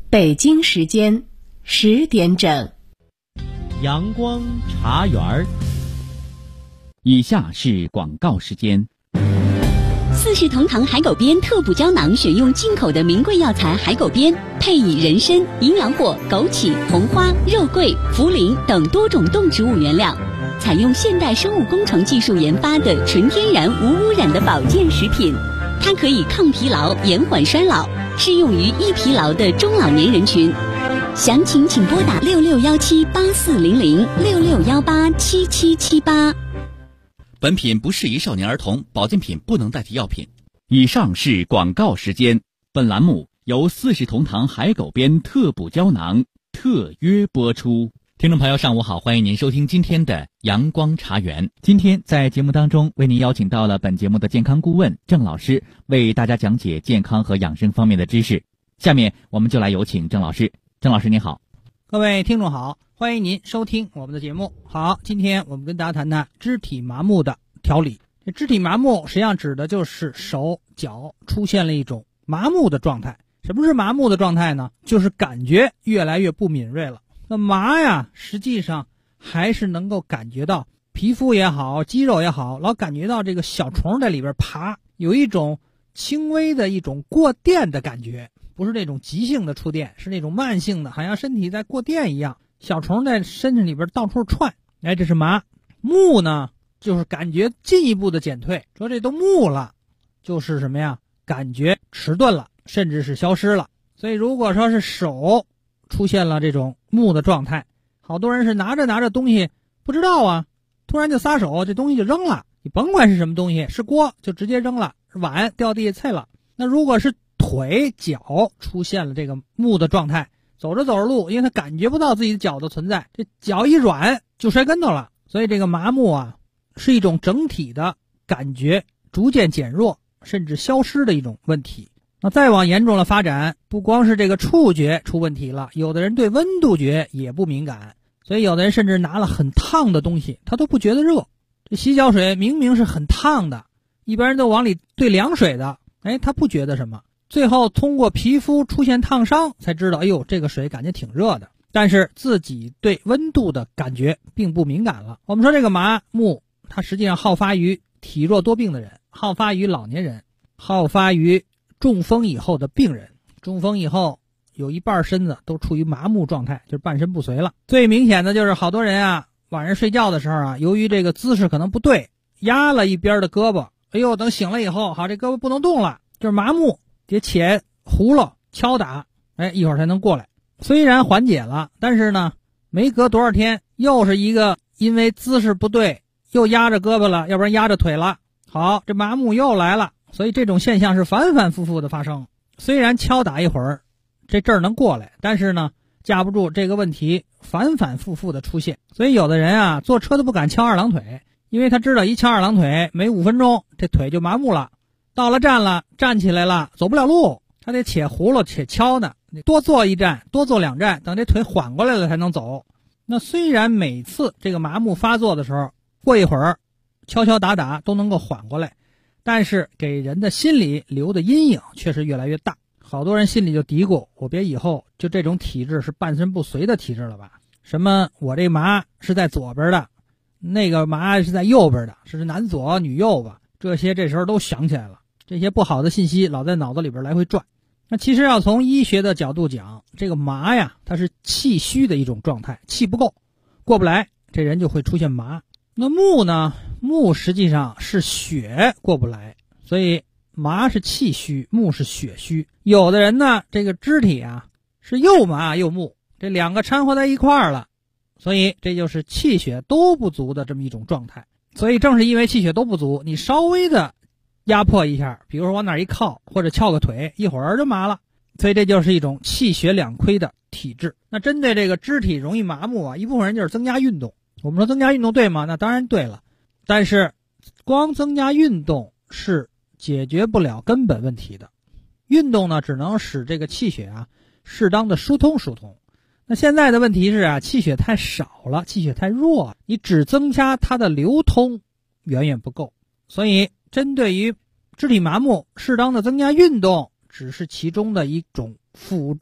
北京时间10点整， 阳光茶园儿。 以下是广告时间。 四世同堂海狗鞭特补胶囊选用进口的名贵药材海狗鞭，配以人参、营养果、枸杞、红花、肉桂、茯苓等多种动植物原料，采用现代生物工程技术研发的纯天然无污染的保健食品。它可以抗疲劳、延缓衰老，适用于易疲劳的中老年人群。详情请拨打6617840066187778。 本品不适宜少年儿童，保健品不能代替药品。 以上是广告时间。本栏目由四世同堂海狗鞭特补胶囊特约播出。 听众朋友上午好，欢迎您收听今天的阳光茶园。 今天在节目当中为您邀请到了本节目的健康顾问郑老师，为大家讲解健康和养生方面的知识。下面我们就来有请郑老师。郑老师您好。 各位听众好，欢迎您收听我们的节目。好，今天我们跟大家谈谈肢体麻木的调理。这肢体麻木实际上指的就是手脚出现了一种麻木的状态。什么是麻木的状态呢？就是感觉越来越不敏锐了。那麻呀，实际上还是能够感觉到皮肤也好，肌肉也好，老感觉到这个小虫在里边爬，有一种轻微的一种过电的感觉，不是那种急性的触电，是那种慢性的，好像身体在过电一样，小虫在身体里边到处窜。这是麻。木呢，就是感觉进一步的减退，说这都木了，就是什么呀？感觉迟钝了，甚至是消失了。所以如果说是手出现了这种木的状态，好多人是拿着东西不知道啊，突然就撒手，这东西就扔了。你甭管是什么东西，是锅就直接扔了，碗掉地下碎了。那如果是腿脚出现了这个木的状态，走着路，因为他感觉不到自己的脚的存在，这脚一软就摔跟头了。所以这个麻木啊，是一种整体的感觉逐渐减弱甚至消失的一种问题。那再往严重了发展，不光是这个触觉出问题了，有的人对温度觉也不敏感，所以有的人甚至拿了很烫的东西他都不觉得热。这洗脚水明明是很烫的，一般人都往里兑凉水的，他不觉得什么，最后通过皮肤出现烫伤才知道，这个水感觉挺热的，但是自己对温度的感觉并不敏感了。我们说这个麻木，它实际上好发于体弱多病的人，好发于老年人，好发于中风以后的病人。中风以后有一半身子都处于麻木状态，就是半身不遂了。最明显的就是好多人啊，晚上睡觉的时候啊，由于这个姿势可能不对，压了一边的胳膊，等醒了以后，好，这胳膊不能动了，就是麻木，得且葫芦敲打，一会儿才能过来。虽然缓解了，但是呢，没隔多少天，又是一个因为姿势不对，又压着胳膊了，要不然压着腿了，好，这麻木又来了。所以这种现象是反反复复的发生。虽然敲打一会儿，这阵儿能过来，但是呢，架不住这个问题反反复复的出现。所以有的人啊，坐车都不敢敲二郎腿，因为他知道一敲二郎腿，没5分钟，这腿就麻木了。到了站了，站起来了，走不了路，他得且葫芦且敲呢，你多坐一站，多坐2站，等这腿缓过来了才能走。那虽然每次这个麻木发作的时候，过一会儿敲敲打打都能够缓过来，但是给人的心里留的阴影确实越来越大。好多人心里就嘀咕，我别以后就这种体质是半身不遂的体质了吧？什么我这麻是在左边的，那个麻是在右边的，是男左女右吧？这时候都想起来了，这些不好的信息老在脑子里边来回转。那其实要从医学的角度讲，这个麻呀，它是气虚的一种状态，气不够，过不来，这人就会出现麻。那木呢？木实际上是血过不来，所以麻是气虚，木是血虚。有的人呢，这个肢体啊是又麻又木，这2个掺和在一块儿了，所以这就是气血都不足的这么一种状态。所以正是因为气血都不足，你稍微的压迫一下，比如说往哪一靠，或者翘个腿，一会儿就麻了。所以这就是一种气血两亏的体质。那针对这个肢体容易麻木啊，一部分人就是增加运动。我们说增加运动对吗？那当然对了，但是光增加运动是解决不了根本问题的。运动呢，只能使这个气血啊适当的疏通。那现在的问题是啊，气血太少了，气血太弱了，你只增加它的流通远远不够。所以针对于肢体麻木，适当的增加运动只是其中的一种辅助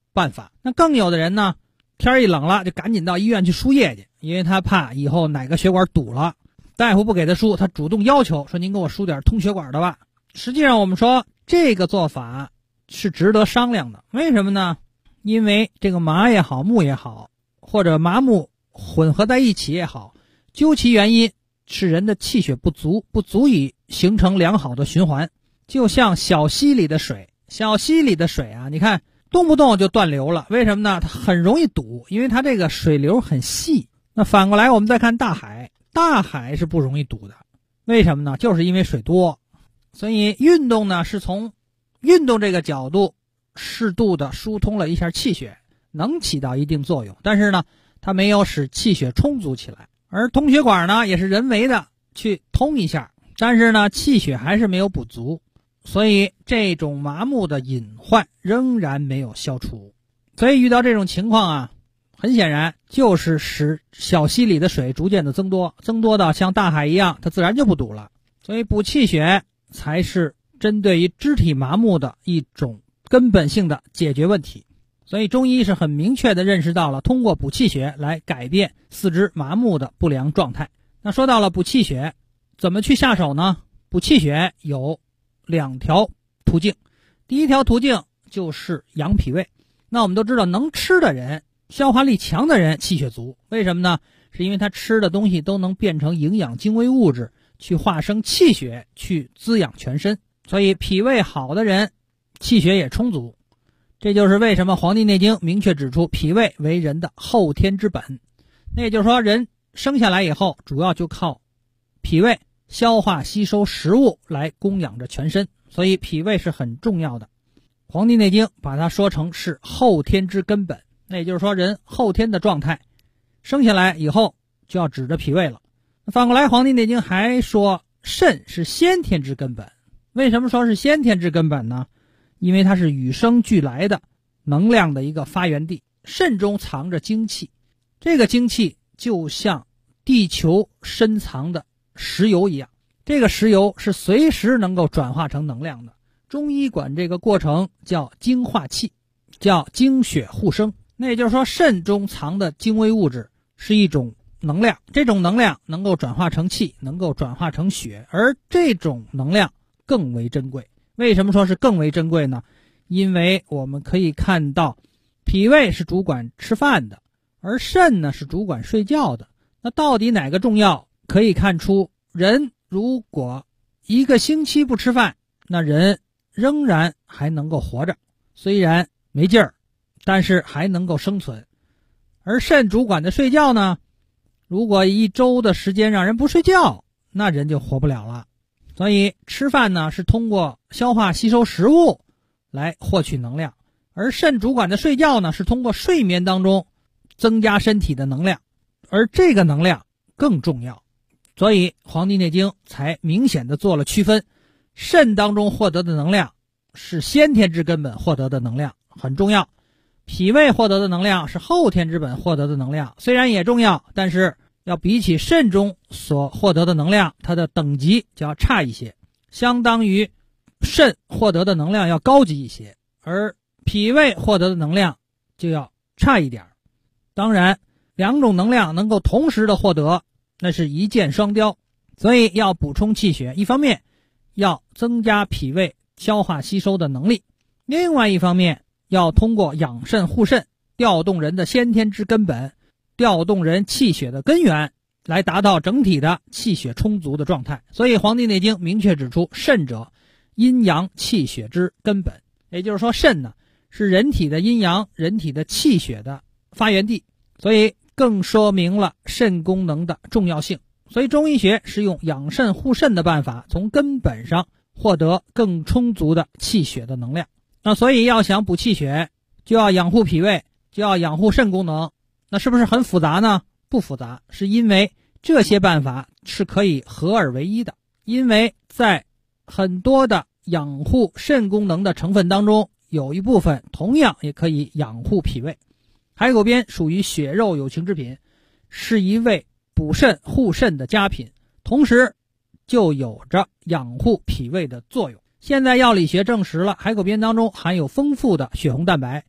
办法。那更有的人呢，天一冷了就赶紧到医院去输液去，因为他怕以后哪个血管堵了，大夫不给他输，他主动要求说您给我输点通血管的吧。实际上我们说这个做法是值得商量的。为什么呢？因为这个麻也好，木也好，或者麻木混合在一起也好，究其原因是人的气血不足，不足以形成良好的循环。就像小溪里的水，你看动不动就断流了，为什么呢？它很容易堵，因为它这个水流很细。那反过来我们再看大海是不容易堵的，为什么呢？就是因为水多。所以运动呢，是从运动这个角度适度的疏通了一下气血，能起到一定作用，但是呢它没有使气血充足起来。而通血管呢也是人为的去通一下，但是呢气血还是没有补足，所以这种麻木的隐患仍然没有消除。所以遇到这种情况啊，很显然就是使小溪里的水逐渐的增多到像大海一样，它自然就不堵了。所以补气血才是针对于肢体麻木的一种根本性的解决问题。所以中医是很明确地认识到了通过补气血来改变四肢麻木的不良状态。那说到了补气血怎么去下手呢？补气血有2条途径。第一条途径就是养脾胃。那我们都知道能吃的人，消化力强的人气血足，为什么呢？是因为他吃的东西都能变成营养精微物质，去化生气血，去滋养全身。所以脾胃好的人气血也充足。这就是为什么《黄帝内经》明确指出脾胃为人的后天之本。那也就是说人生下来以后主要就靠脾胃消化吸收食物来供养着全身，所以脾胃是很重要的。《黄帝内经》把它说成是后天之根本，那也就是说人后天的状态生下来以后就要指着脾胃了。反过来《黄帝内经》还说肾是先天之根本。为什么说是先天之根本呢？因为它是与生俱来的能量的一个发源地。肾中藏着精气，这个精气就像地球深藏的石油一样，这个石油是随时能够转化成能量的。中医管这个过程叫精化气，叫精血互生。那也就是说肾中藏的精微物质是一种能量，这种能量能够转化成气，能够转化成血，而这种能量更为珍贵。为什么说是更为珍贵呢？因为我们可以看到脾胃是主管吃饭的，而肾呢是主管睡觉的。那到底哪个重要？可以看出人如果1个星期不吃饭，那人仍然还能够活着，虽然没劲儿，但是还能够生存。而肾主管的睡觉呢，如果1周的时间让人不睡觉，那人就活不了了。所以吃饭呢是通过消化吸收食物来获取能量，而肾主管的睡觉呢是通过睡眠当中增加身体的能量，而这个能量更重要。所以《黄帝内经》才明显的做了区分，肾当中获得的能量是先天之根本获得的能量，很重要。脾胃获得的能量是后天之本获得的能量，虽然也重要，但是要比起肾中所获得的能量，它的等级就要差一些，相当于肾获得的能量要高级一些，而脾胃获得的能量就要差一点。当然2种能量能够同时的获得，那是一箭双雕。所以要补充气血，一方面要增加脾胃消化吸收的能力，另外一方面要通过养肾护肾，调动人的先天之根本，调动人气血的根源，来达到整体的气血充足的状态。所以《黄帝内经》明确指出，肾者阴阳气血之根本。也就是说肾呢是人体的阴阳，人体的气血的发源地，所以更说明了肾功能的重要性。所以中医学是用养肾护肾的办法，从根本上获得更充足的气血的能量。那所以要想补气血，就要养护脾胃，就要养护肾功能。那是不是很复杂呢？不复杂，是因为这些办法是可以合二为一的。因为在很多的养护肾功能的成分当中，有一部分同样也可以养护脾胃。海狗鞭属于血肉有情之品，是一味补肾护肾的佳品，同时就有着养护脾胃的作用。现在药理学证实了，海狗鞭当中含有丰富的血红蛋白，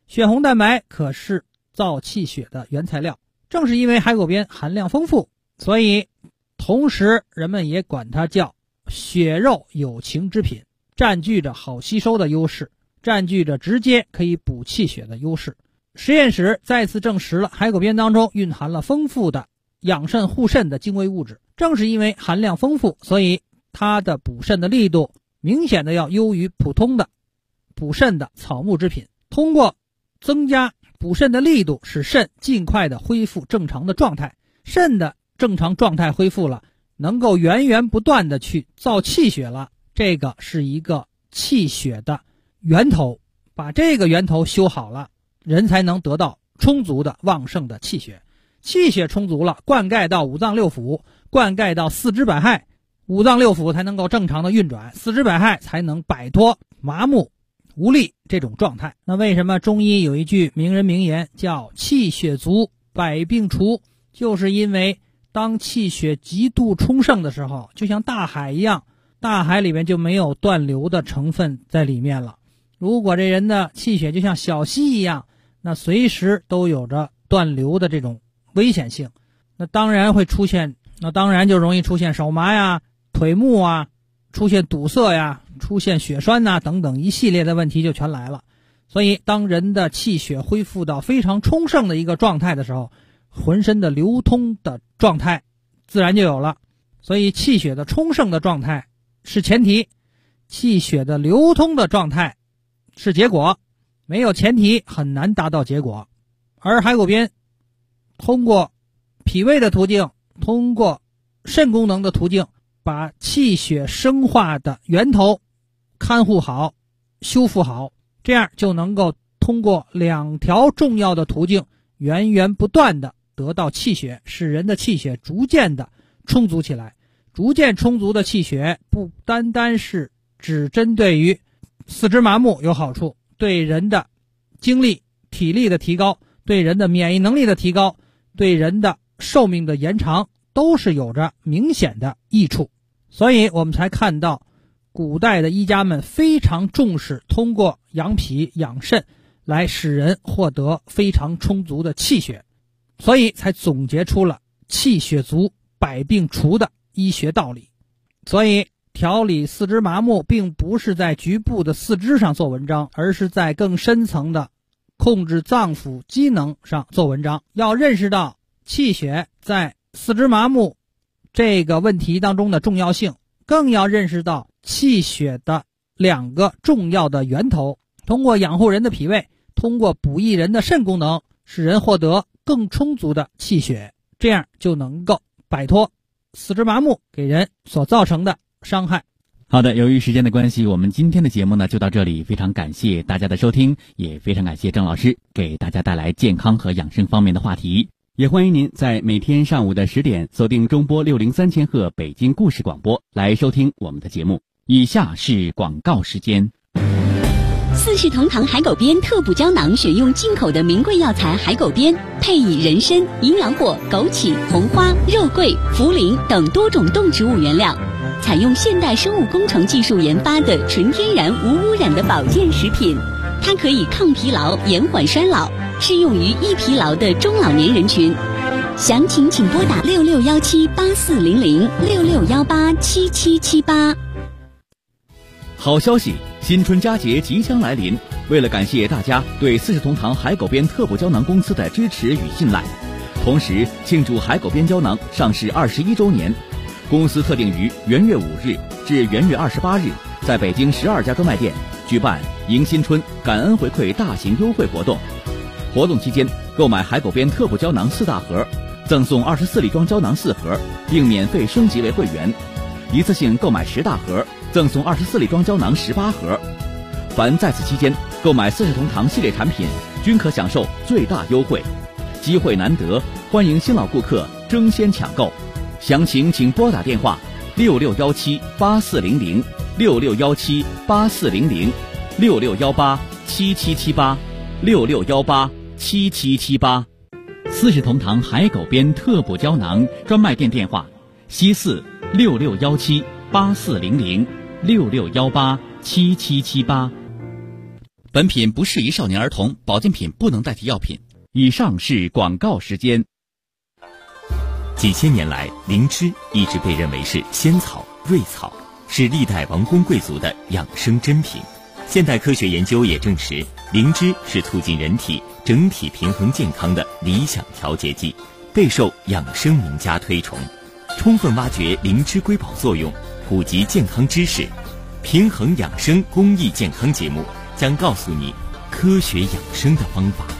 血红蛋白可是造气血的原材料。正是因为海狗鞭含量丰富，所以同时人们也管它叫血肉有情之品，占据着好吸收的优势，占据着直接可以补气血的优势。实验室再次证实了海狗鞭当中蕴含了丰富的养肾护肾的精微物质。正是因为含量丰富，所以它的补肾的力度明显的要优于普通的补肾的草木之品。通过增加补肾的力度，使肾尽快的恢复正常的状态。肾的正常状态恢复了，能够源源不断的去造气血了，这个是一个气血的源头。把这个源头修好了，人才能得到充足的旺盛的气血。气血充足了，灌溉到五脏六腑，灌溉到四肢百骸，五脏六腑才能够正常的运转，四肢百骸才能摆脱麻木无力这种状态。那为什么中医有一句名人名言叫气血足百病除？就是因为当气血极度充盛的时候，就像大海一样，大海里面就没有断流的成分在里面了。如果这人的气血就像小溪一样，那随时都有着断流的这种危险性，那当然就容易出现手麻呀、腿木啊，出现堵塞呀、出现血栓呐等等一系列的问题就全来了。所以当人的气血恢复到非常充盛的一个状态的时候，浑身的流通的状态自然就有了。所以气血的充盛的状态是前提，气血的流通的状态是结果，没有前提很难达到结果。而海狗鞭通过脾胃的途径，通过肾功能的途径，把气血生化的源头看护好、修复好，这样就能够通过两条重要的途径源源不断的得到气血，使人的气血逐渐的充足起来。逐渐充足的气血不单单是只针对于四肢麻木有好处，对人的精力体力的提高，对人的免疫能力的提高，对人的寿命的延长都是有着明显的益处。所以我们才看到古代的医家们非常重视通过养脾养肾来使人获得非常充足的气血，所以才总结出了气血足百病除的医学道理。所以调理四肢麻木并不是在局部的四肢上做文章，而是在更深层的控制脏腑机能上做文章。要认识到气血在四肢麻木这个问题当中的重要性，更要认识到气血的两个重要的源头，通过养护人的脾胃，通过补益人的肾功能，使人获得更充足的气血，这样就能够摆脱四肢麻木给人所造成的伤害。 好的，由于时间的关系，我们今天的节目呢就到这里，非常感谢大家的收听，也非常感谢郑老师给大家带来健康和养生方面的话题。也欢迎您在每天上午的10点锁定中波603千赫北京故事广播来收听我们的节目。以下是广告时间。 四世同堂海狗鞭特补胶囊选用进口的名贵药材海狗鞭，配以人参、营养果、枸杞、红花、肉桂、茯苓等多种动植物原料，采用现代生物工程技术研发的纯天然无污染的保健食品。它可以抗疲劳、延缓衰老，适用于易疲劳的中老年人群。详情请拨打6617840066187778。 好消息，新春佳节即将来临，为了感谢大家对四世同堂海狗鞭特补胶囊公司的支持与信赖，同时庆祝海狗鞭胶囊上市21周年，公司特定于元月5日至元月28日，在北京12家专卖店举办迎新春感恩回馈大型优惠活动。活动期间，购买海狗鞭特补胶囊4大盒，赠送24粒装胶囊4盒，并免费升级为会员。一次性购买10大盒，赠送24粒装胶囊18盒。凡在此期间购买四世同堂系列产品，均可享受最大优惠。机会难得，欢迎新老顾客争先抢购。详情请拨打电话66178400、66178400、66187778、66187778。 四世同堂海狗鞭特补胶囊专卖店电话：西4 66178400、66187778。 本品不适宜少年儿童，保健品不能代替药品。 以上是广告时间。 几千年来，灵芝一直被认为是仙草、瑞草，是历代王公贵族的养生珍品。现代科学研究也证实，灵芝是促进人体整体平衡健康的理想调节剂，备受养生名家推崇。充分挖掘灵芝瑰宝作用，普及健康知识，平衡养生公益健康节目将告诉你科学养生的方法。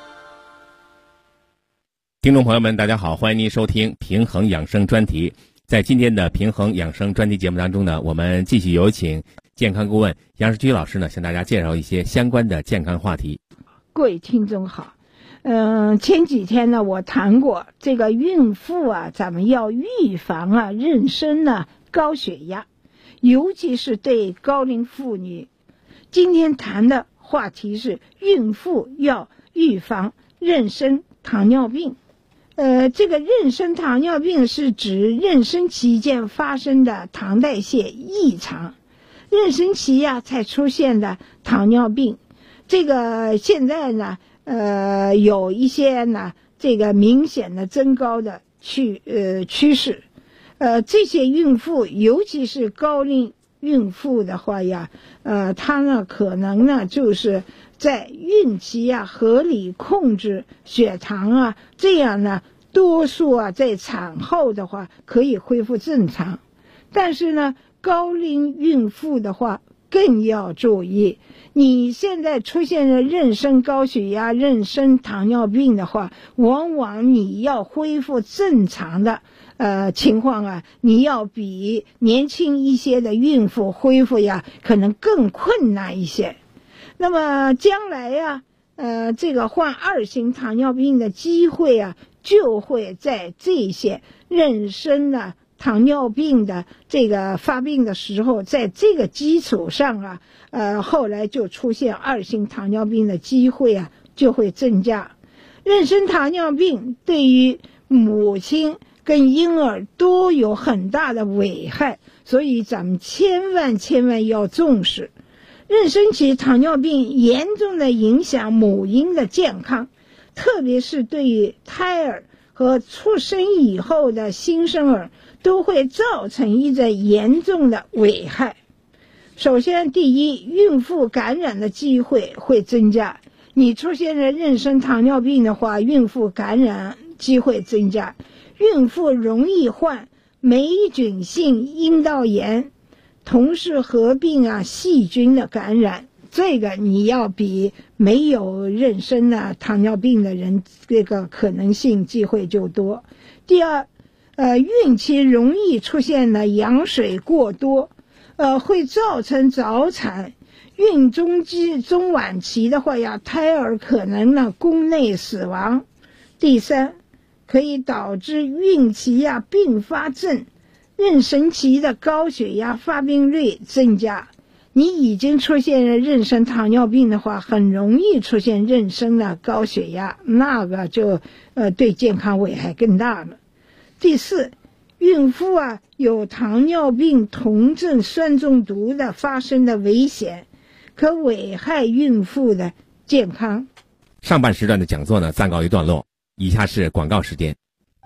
听众朋友们，大家好，欢迎您收听平衡养生专题。在今天的平衡养生专题节目当中呢，我们继续有请健康顾问杨世居老师呢，向大家介绍一些相关的健康话题。 各位听众好，前几天呢，我谈过这个孕妇啊，咱们要预防啊妊娠呢高血压，尤其是对高龄妇女。今天谈的话题是孕妇要预防妊娠糖尿病。这个妊娠糖尿病是指妊娠期间发生的糖代谢异常，妊娠期呀才出现的糖尿病。这个现在呢，有一些呢这个明显的增高的趋势。这些孕妇，尤其是高龄孕妇的话呀，她呢可能呢就是在孕期啊合理控制血糖啊，这样呢多数啊在产后的话可以恢复正常。但是呢高龄孕妇的话更要注意，你现在出现了妊娠高血压、妊娠糖尿病的话，往往你要恢复正常的情况啊，你要比年轻一些的孕妇恢复呀可能更困难一些。那么将来呀这个患2型糖尿病的机会啊就会在这些妊娠的糖尿病的这个发病的时候，在这个基础上啊后来就出现2型糖尿病的机会啊就会增加。妊娠糖尿病对于母亲跟婴儿都有很大的危害，所以咱们千万要重视。妊娠期糖尿病严重的影响母婴的健康，特别是对于胎儿和出生以后的新生儿都会造成一个严重的危害。首先，第一，孕妇感染的机会会增加。你出现了妊娠糖尿病的话，孕妇感染机会增加。孕妇容易患霉菌性阴道炎，同时合并细菌的感染，这个你要比没有妊娠的糖尿病的人这个可能性机会就多。第二，孕期容易出现的羊水过多，会造成早产。孕中晚期的话呀，胎儿可能呢宫内死亡。第三，可以导致孕期并发症，妊娠期的高血压发病率增加。你已经出现了妊娠糖尿病的话，很容易出现妊娠的高血压，那个就对健康危害更大了。第四，孕妇有糖尿病酮症酸中毒的发生的危险，可危害孕妇的健康。 上半时段的讲座呢暂告一段落，以下是广告时间。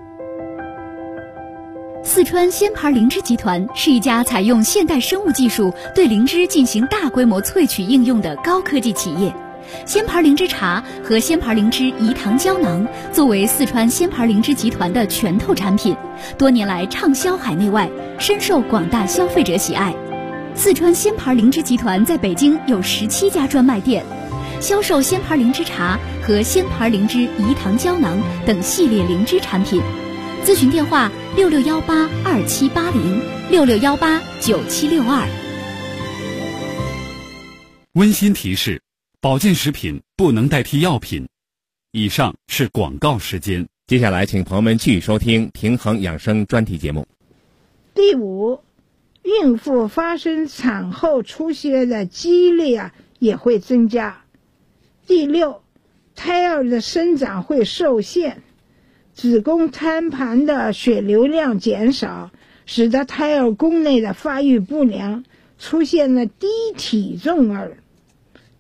四川仙牌灵芝集团是一家采用现代生物技术对灵芝进行大规模萃取应用的高科技企业。仙牌灵芝茶和仙牌灵芝饴糖胶囊作为四川仙牌灵芝集团的拳头产品，多年来畅销海内外，深受广大消费者喜爱。四川仙牌灵芝集团在北京有17家专卖店，销售仙牌灵芝茶和仙牌灵芝饴糖胶囊等系列灵芝产品。咨询电话66182780，66189762。 温馨提示：保健食品不能代替药品。以上是广告时间。 接下来，请朋友们继续收听平衡养生专题节目。 第五，孕妇发生产后出血的几率也会增加。第六，胎儿的生长会受限，子宫胎盘的血流量减少，使得胎儿宫内的发育不良，出现了低体重儿。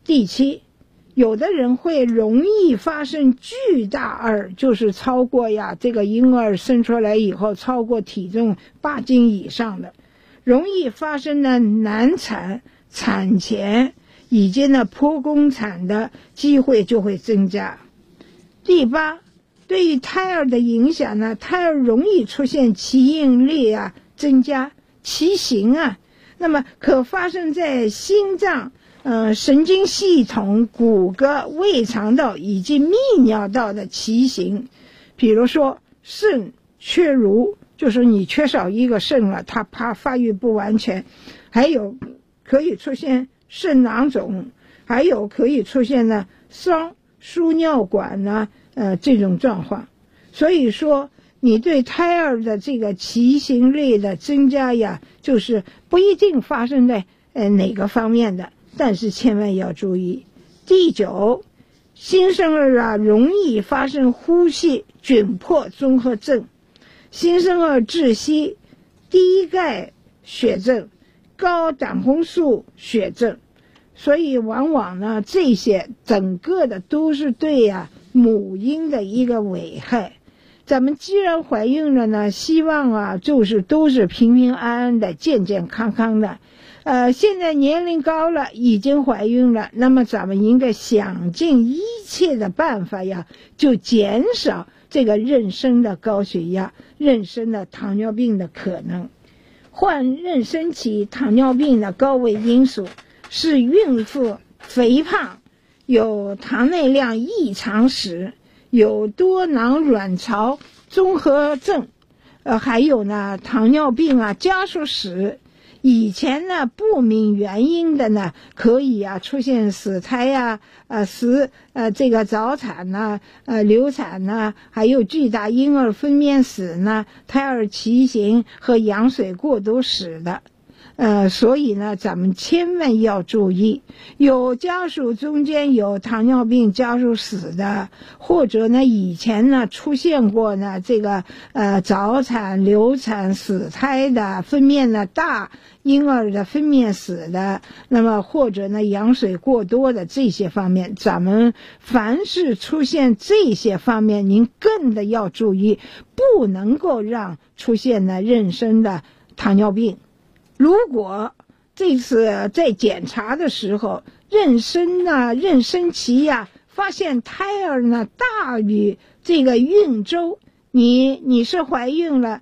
第七，有的人会容易发生巨大儿，就是超过这个婴儿生出来以后超过体重8斤以上的，容易发生难产、产前以及剖宫产的机会就会增加。第八，对于胎儿的影响呢，胎儿容易出现脐应力增加，畸形那么可发生在心脏、神经系统、骨骼、胃肠道以及泌尿道的畸形。比如说肾缺如，就是你缺少一个肾了，它怕发育不完全，还有可以出现肾囊肿，还有可以出现双输尿管这种状况。所以说你对胎儿的这个畸形类的增加就是不一定发生在哪个方面的，但是千万要注意。第九，新生儿容易发生呼吸窘迫综合症、新生儿窒息、低钙血症、高胆红素血症，所以往往这些整个的都是对母婴的一个危害。咱们既然怀孕了呢，希望就是都是平平安安的、健健康康的。现在年龄高了，已经怀孕了，那么咱们应该想尽一切的办法就减少这个妊娠的高血压、妊娠的糖尿病的可能。患妊娠期糖尿病的高危因素是孕妇肥胖、有糖内量异常史、有多囊卵巢综合症，还有糖尿病家属史。以前不明原因的可以出现死胎这个早产流产还有巨大婴儿分娩史胎儿畸形和羊水过多史的。所以咱们千万要注意，有家属中间有糖尿病家属史的，或者以前出现过这个早产、流产、死胎的、分娩大婴儿的分娩史的，那么或者羊水过多的这些方面，咱们凡是出现这些方面，您更的要注意，不能够让出现妊娠的糖尿病。如果这次在检查的时候，妊娠期发现胎儿大于这个孕周，你是怀孕了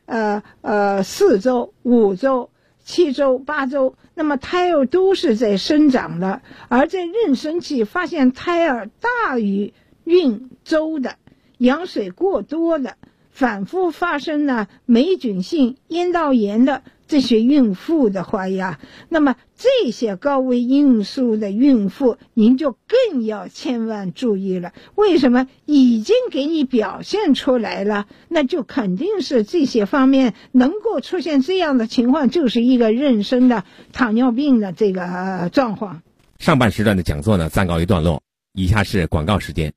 4周、5周、7周、8周，那么胎儿都是在生长的，而在妊娠期发现胎儿大于孕周的、羊水过多的、反复发生霉菌性咽道炎的这些孕妇的话那么这些高危因素的孕妇您就更要千万注意了。为什么？已经给你表现出来了，那就肯定是这些方面能够出现这样的情况，就是一个妊娠的糖尿病的这个状况。 上半时段的讲座暂告一段落，以下是广告时间。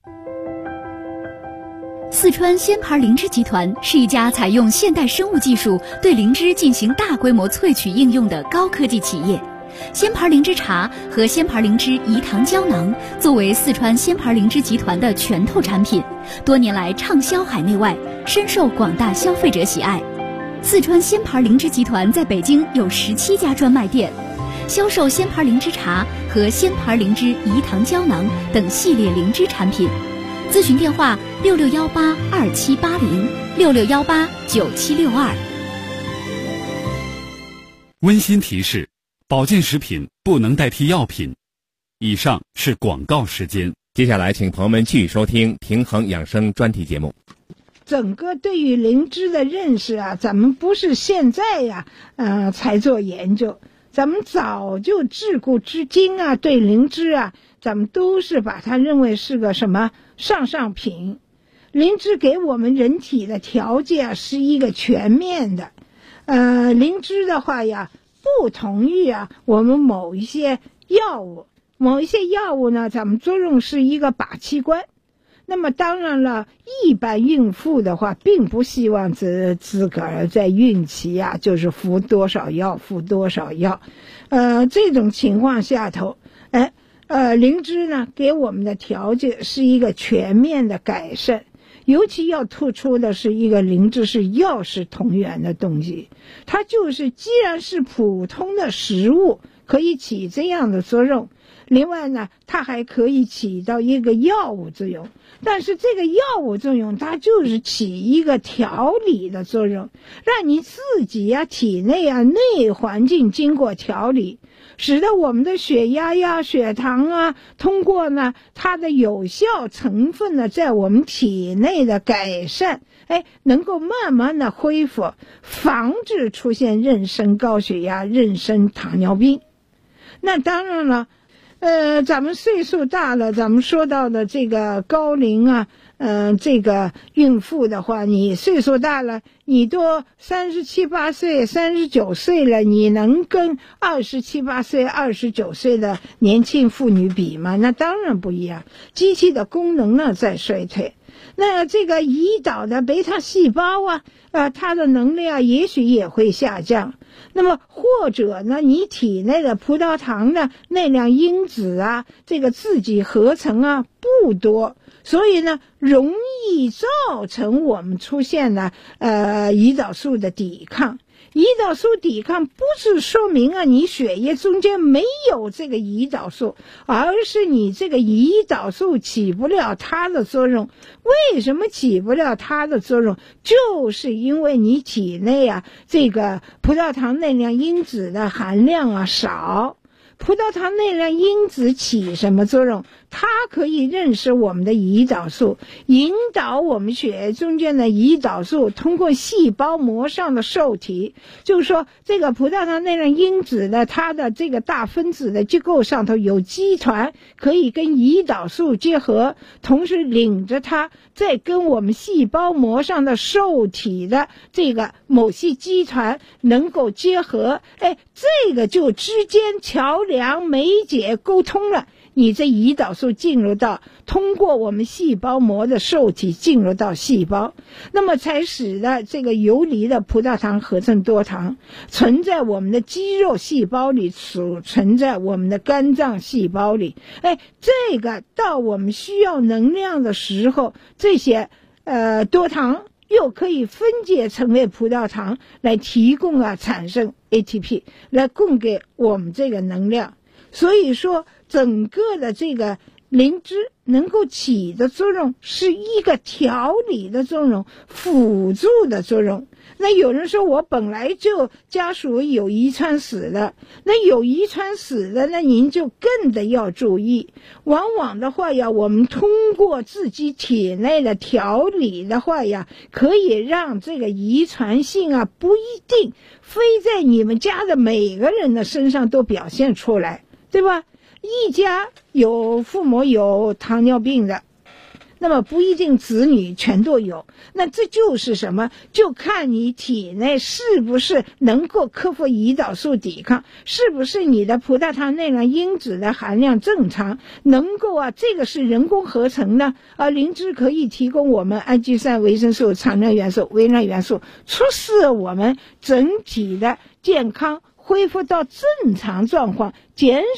四川仙牌灵芝集团是一家采用现代生物技术对灵芝进行大规模萃取应用的高科技企业。仙牌灵芝茶和仙牌灵芝饴糖胶囊作为四川仙牌灵芝集团的拳头产品，多年来畅销海内外，深受广大消费者喜爱。四川仙牌灵芝集团在北京有17家专卖店，销售仙牌灵芝茶和仙牌灵芝饴糖胶囊等系列灵芝产品。咨询电话6618278066189762。 温馨提示：保健食品不能代替药品。以上是广告时间。 接下来，请朋友们继续收听平衡养生专题节目。 整个对于灵芝的认识咱们不是现在才做研究，咱们早就自古至今对灵芝咱们都是把它认为是个什么上品。灵芝给我们人体的条件是一个全面的。灵芝的话不同于我们某一些药物咱们作用是一个把器官。那么当然了，一般孕妇的话并不希望自个儿在孕期就是服多少药。这种情况下头灵芝呢给我们的条件是一个全面的改善，尤其要突出的是一个灵芝是药食同源的东西，它就是既然是普通的食物可以起这样的作用，另外呢它还可以起到一个药物作用，但是这个药物作用它就是起一个调理的作用，让你自己体内内环境经过调理，使得我们的血压血糖通过呢它的有效成分呢在我们体内的改善，能够慢慢的恢复，防止出现妊娠高血压、妊娠糖尿病。那当然了，咱们岁数大了，咱们说到的这个高龄这个孕妇的话，你岁数大了，你都37、8岁、39岁了，你能跟27、8岁、29岁的年轻妇女比吗？那当然不一样，机器的功能呢在衰退。那这个胰岛的贝塔细胞它的能量也许也会下降。那么或者呢，你体内的葡萄糖的内量因子这个自己合成不多，所以呢容易造成我们出现了胰岛素的抵抗。胰岛素抵抗不是说明你血液中间没有这个胰岛素，而是你这个胰岛素起不了它的作用。为什么起不了它的作用？就是因为你体内这个葡萄糖内量因子的含量少。葡萄糖内量因子起什么作用？它可以认识我们的胰岛素，引导我们血液中间的胰岛素通过细胞膜上的受体，就是说这个葡萄糖内量因子的它的这个大分子的结构上头有基团可以跟胰岛素结合，同时领着它再跟我们细胞膜上的受体的这个某些基团能够结合，这个就之间桥梁媒介沟通了，你这胰岛素进入到通过我们细胞膜的受体进入到细胞，那么才使得这个游离的葡萄糖合成多糖存在我们的肌肉细胞里，存在我们的肝脏细胞里。这个到我们需要能量的时候，这些多糖又可以分解成为葡萄糖来提供产生 ATP 来供给我们这个能量。所以说整个的这个灵芝能够起的作用是一个调理的作用，辅助的作用。那有人说我本来就家属有遗传史的，那有遗传史的，那您就更得要注意。往往的话我们通过自己体内的调理的话可以让这个遗传性不一定非在你们家的每个人的身上都表现出来，对吧？一家有父母有糖尿病的，那么不一定子女全都有，那这就是什么？就看你体内是不是能够克服胰岛素抵抗，是不是你的葡萄糖内量因子的含量正常，能够这个是人工合成的灵芝可以提供我们氨基酸、维生素、常量元素、微量元素，促使我们整体的健康恢复到正常状况，减